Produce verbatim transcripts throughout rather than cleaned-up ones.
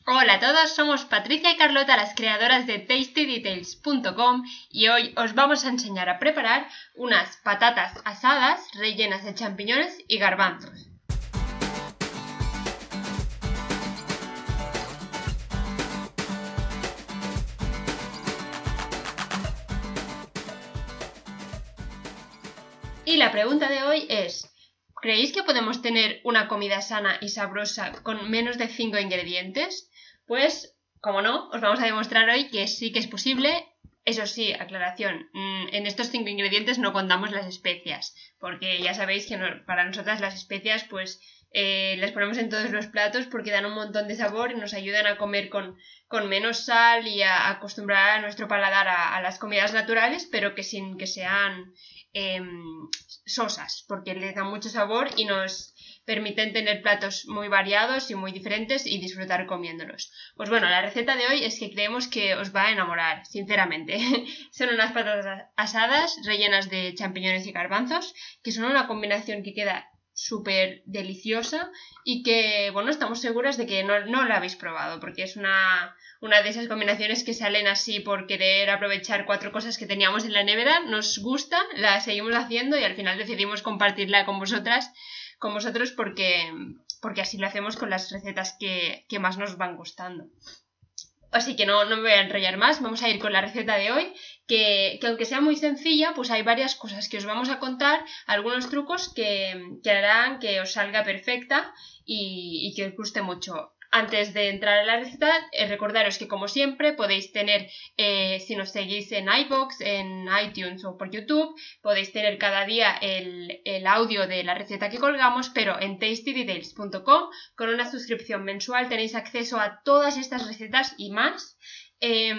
Hola a todos, somos Patricia y Carlota, las creadoras de tasty details punto com, y hoy os vamos a enseñar a preparar unas patatas asadas rellenas de champiñones y garbanzos. Y la pregunta de hoy es: ¿creéis que podemos tener una comida sana y sabrosa con menos de cinco ingredientes? Pues, como no, os vamos a demostrar hoy que sí que es posible. Eso sí, aclaración, en estos cinco ingredientes no contamos las especias, porque ya sabéis que no, para nosotras las especias pues eh, las ponemos en todos los platos porque dan un montón de sabor y nos ayudan a comer con, con menos sal y a, a acostumbrar a nuestro paladar a, a las comidas naturales, pero que sin que sean eh, sosas, porque les dan mucho sabor y nos permiten tener platos muy variados y muy diferentes y disfrutar comiéndolos. Pues bueno, la receta de hoy es que creemos que os va a enamorar, sinceramente. Son unas patatas asadas rellenas de champiñones y garbanzos, que son una combinación que queda súper deliciosa y que, bueno, estamos seguras de que no, no la habéis probado, porque es una, una de esas combinaciones que salen así por querer aprovechar cuatro cosas que teníamos en la nevera. Nos gusta, la seguimos haciendo y al final decidimos compartirla con vosotras con vosotros porque, porque así lo hacemos con las recetas que, que más nos van gustando. Así que no, no me voy a enrollar más, vamos a ir con la receta de hoy, que, que aunque sea muy sencilla, pues hay varias cosas que os vamos a contar, algunos trucos que, que harán que os salga perfecta y, y que os guste mucho. Antes de entrar a la receta, eh, recordaros que como siempre podéis tener, eh, si nos seguís en iVoox, en iTunes o por YouTube, podéis tener cada día el, el audio de la receta que colgamos, pero en tasty details punto com con una suscripción mensual tenéis acceso a todas estas recetas y más. Eh,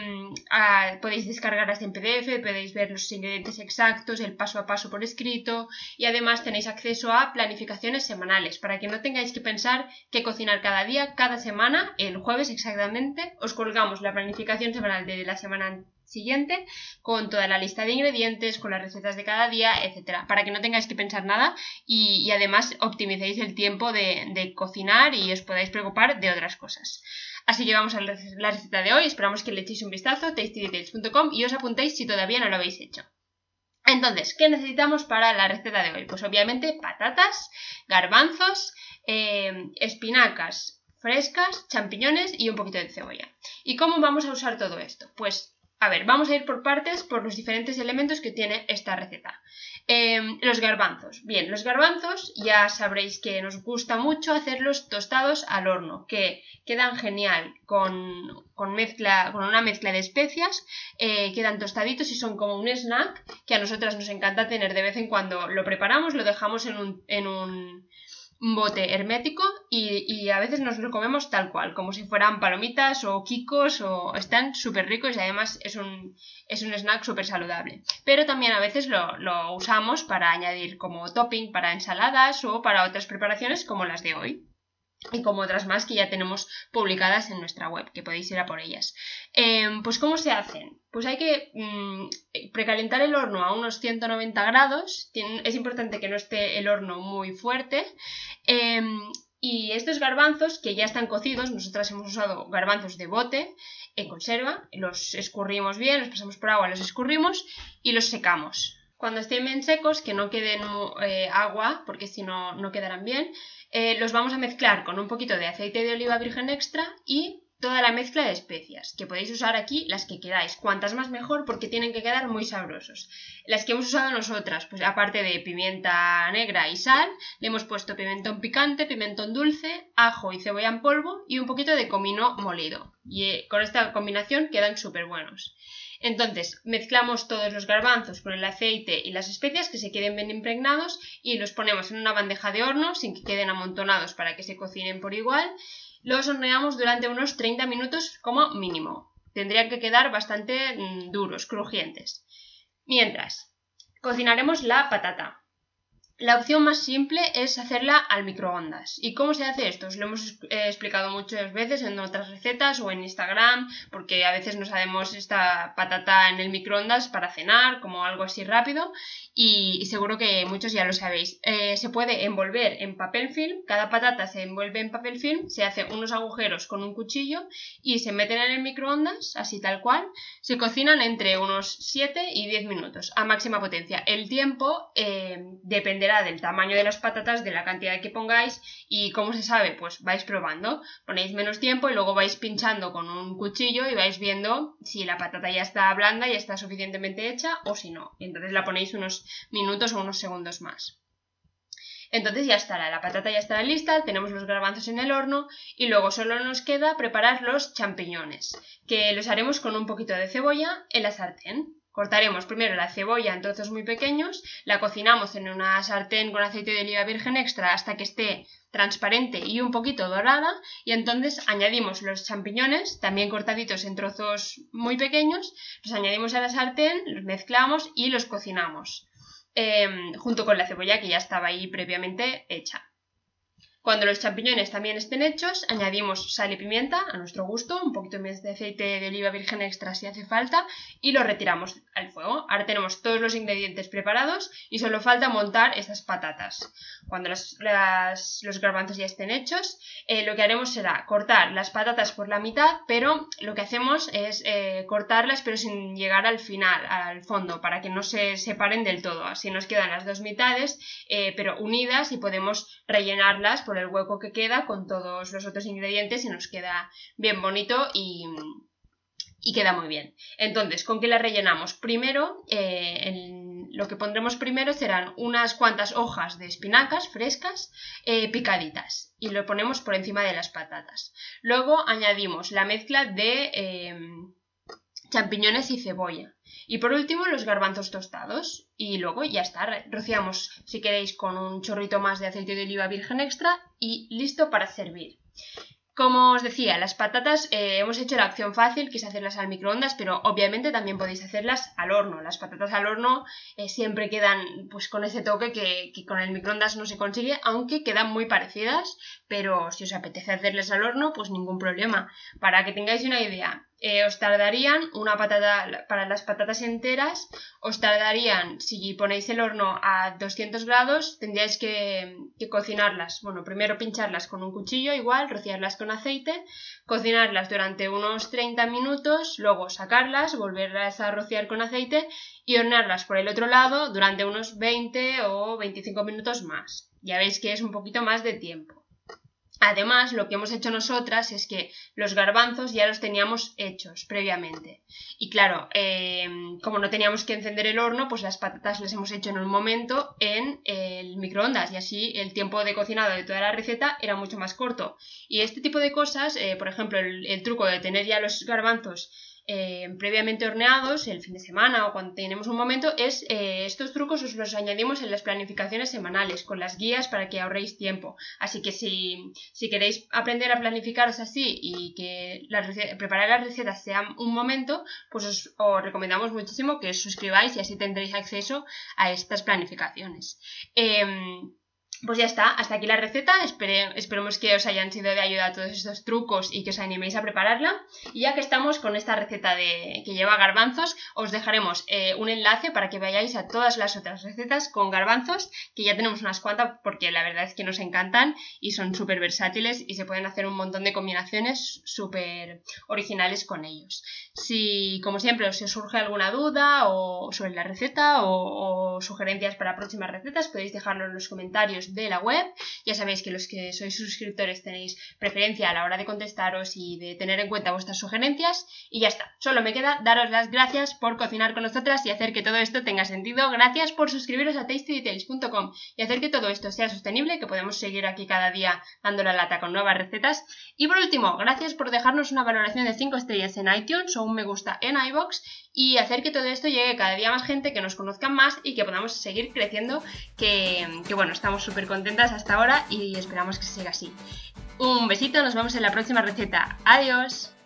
a, podéis descargarlas en P D F, podéis ver los ingredientes exactos, el paso a paso por escrito, y además tenéis acceso a planificaciones semanales para que no tengáis que pensar qué cocinar cada día. Cada semana, el jueves exactamente, os colgamos la planificación semanal de la semana siguiente con toda la lista de ingredientes, con las recetas de cada día, etcétera, para que no tengáis que pensar nada y, y además optimicéis el tiempo de, de cocinar y os podáis preocupar de otras cosas. Así que vamos a la receta de hoy, esperamos que le echéis un vistazo, tasty details punto com, y os apuntéis si todavía no lo habéis hecho. Entonces, ¿qué necesitamos para la receta de hoy? Pues obviamente patatas, garbanzos, eh, espinacas frescas, champiñones y un poquito de cebolla. ¿Y cómo vamos a usar todo esto? Pues, a ver, vamos a ir por partes por los diferentes elementos que tiene esta receta. Eh, los garbanzos. Bien, los garbanzos ya sabréis que nos gusta mucho hacerlos tostados al horno, que quedan genial con, con, mezcla, con una mezcla de especias, eh, quedan tostaditos y son como un snack que a nosotras nos encanta tener de vez en cuando. Lo preparamos, lo dejamos en un, en un bote hermético y, y a veces nos lo comemos tal cual, como si fueran palomitas o quicos, o están súper ricos y además es un, es un snack súper saludable. Pero también a veces lo, lo usamos para añadir como topping para ensaladas o para otras preparaciones como las de hoy. Y como otras más que ya tenemos publicadas en nuestra web, que podéis ir a por ellas. Eh, pues ¿cómo se hacen? Pues hay que mmm, precalentar el horno a unos ciento noventa grados. Es importante que no esté el horno muy fuerte. Eh, y estos garbanzos que ya están cocidos, nosotras hemos usado garbanzos de bote en conserva, los escurrimos bien, los pasamos por agua, los escurrimos y los secamos. Cuando estén bien secos, que no queden eh, agua, porque si no, no quedarán bien, eh, los vamos a mezclar con un poquito de aceite de oliva virgen extra y toda la mezcla de especias, que podéis usar aquí las que queráis, cuantas más mejor porque tienen que quedar muy sabrosos. Las que hemos usado nosotras, pues aparte de pimienta negra y sal, le hemos puesto pimentón picante, pimentón dulce, ajo y cebolla en polvo y un poquito de comino molido. Y eh, con esta combinación quedan súper buenos. Entonces mezclamos todos los garbanzos con el aceite y las especias, que se queden bien impregnados, y los ponemos en una bandeja de horno sin que queden amontonados para que se cocinen por igual. Los horneamos durante unos treinta minutos como mínimo. Tendrían que quedar bastante mmm, duros, crujientes. Mientras, cocinaremos la patata. La opción más simple es hacerla al microondas. ¿Y cómo se hace esto? Os lo hemos eh, explicado muchas veces en otras recetas o en Instagram, porque a veces no sabemos esta patata en el microondas para cenar, como algo así rápido, y, y seguro que muchos ya lo sabéis. Eh, se puede envolver en papel film, cada patata se envuelve en papel film, se hace unos agujeros con un cuchillo y se meten en el microondas, así tal cual. Se cocinan entre unos siete y diez minutos a máxima potencia. El tiempo eh, depende del tamaño de las patatas, de la cantidad que pongáis y cómo se sabe, pues vais probando, ponéis menos tiempo y luego vais pinchando con un cuchillo y vais viendo si la patata ya está blanda y está suficientemente hecha o si no, y entonces la ponéis unos minutos o unos segundos más. Entonces ya estará, la patata ya estará lista, tenemos los garbanzos en el horno y luego solo nos queda preparar los champiñones, que los haremos con un poquito de cebolla en la sartén. Cortaremos primero la cebolla en trozos muy pequeños, la cocinamos en una sartén con aceite de oliva virgen extra hasta que esté transparente y un poquito dorada y entonces añadimos los champiñones, también cortaditos en trozos muy pequeños, los añadimos a la sartén, los mezclamos y los cocinamos eh, junto con la cebolla que ya estaba ahí previamente hecha. Cuando los champiñones también estén hechos, añadimos sal y pimienta a nuestro gusto, un poquito más de aceite de oliva virgen extra si hace falta, y lo retiramos al fuego. Ahora tenemos todos los ingredientes preparados y solo falta montar estas patatas. Cuando las, las, los garbanzos ya estén hechos, eh, lo que haremos será cortar las patatas por la mitad, pero lo que hacemos es eh, cortarlas pero sin llegar al final, al fondo, para que no se separen del todo. Así nos quedan las dos mitades, eh, pero unidas y podemos rellenarlas por el hueco que queda con todos los otros ingredientes y nos queda bien bonito y, y queda muy bien. Entonces, ¿con qué la rellenamos? Primero, eh, en, lo que pondremos primero serán unas cuantas hojas de espinacas frescas eh, picaditas y lo ponemos por encima de las patatas. Luego añadimos la mezcla de eh, champiñones y cebolla. Y por último los garbanzos tostados y luego ya está, rociamos si queréis con un chorrito más de aceite de oliva virgen extra y listo para servir. Como os decía, las patatas eh, hemos hecho la opción fácil, que es hacerlas al microondas, pero obviamente también podéis hacerlas al horno. Las patatas al horno eh, siempre quedan pues con ese toque que, que con el microondas no se consigue, aunque quedan muy parecidas, pero si os apetece hacerlas al horno, pues ningún problema. Para que tengáis una idea, eh, os tardarían una patata, para las patatas enteras, os tardarían, si ponéis el horno a doscientos grados, tendríais que, que cocinarlas. Bueno, primero pincharlas con un cuchillo igual, rociarlas con aceite, cocinarlas durante unos treinta minutos, luego sacarlas, volverlas a rociar con aceite y hornearlas por el otro lado durante unos veinte o veinticinco minutos más. Ya veis que es un poquito más de tiempo. Además, lo que hemos hecho nosotras es que los garbanzos ya los teníamos hechos previamente. Y claro, eh, como no teníamos que encender el horno, pues las patatas las hemos hecho en un momento en el microondas y así el tiempo de cocinado de toda la receta era mucho más corto. Y este tipo de cosas, eh, por ejemplo, el, el truco de tener ya los garbanzos Eh, previamente horneados el fin de semana o cuando tenemos un momento, es eh, estos trucos os los añadimos en las planificaciones semanales con las guías para que ahorréis tiempo. Así que si, si queréis aprender a planificaros así y que la preparar las recetas sea un momento, pues os, os recomendamos muchísimo que os suscribáis y así tendréis acceso a estas planificaciones. Eh, Pues ya está, hasta aquí la receta, Espere, esperemos que os hayan sido de ayuda todos estos trucos y que os animéis a prepararla. Y ya que estamos con esta receta de, que lleva garbanzos, os dejaremos eh, un enlace para que vayáis a todas las otras recetas con garbanzos, que ya tenemos unas cuantas porque la verdad es que nos encantan y son súper versátiles y se pueden hacer un montón de combinaciones súper originales con ellos. Si, como siempre, os surge alguna duda o sobre la receta o, o sugerencias para próximas recetas, podéis dejarlo en los comentarios de la web. Ya sabéis que los que sois suscriptores tenéis preferencia a la hora de contestaros y de tener en cuenta vuestras sugerencias y ya está, solo me queda daros las gracias por cocinar con nosotras y hacer que todo esto tenga sentido. Gracias por suscribiros a tasty details punto com y hacer que todo esto sea sostenible, que podamos seguir aquí cada día dando la lata con nuevas recetas. Y por último, gracias por dejarnos una valoración de cinco estrellas en iTunes o un me gusta en iVoox y hacer que todo esto llegue cada día a más gente, que nos conozcan más y que podamos seguir creciendo, que, que bueno, estamos súper contentas hasta ahora y esperamos que siga así. Un besito, nos vemos en la próxima receta. ¡Adiós!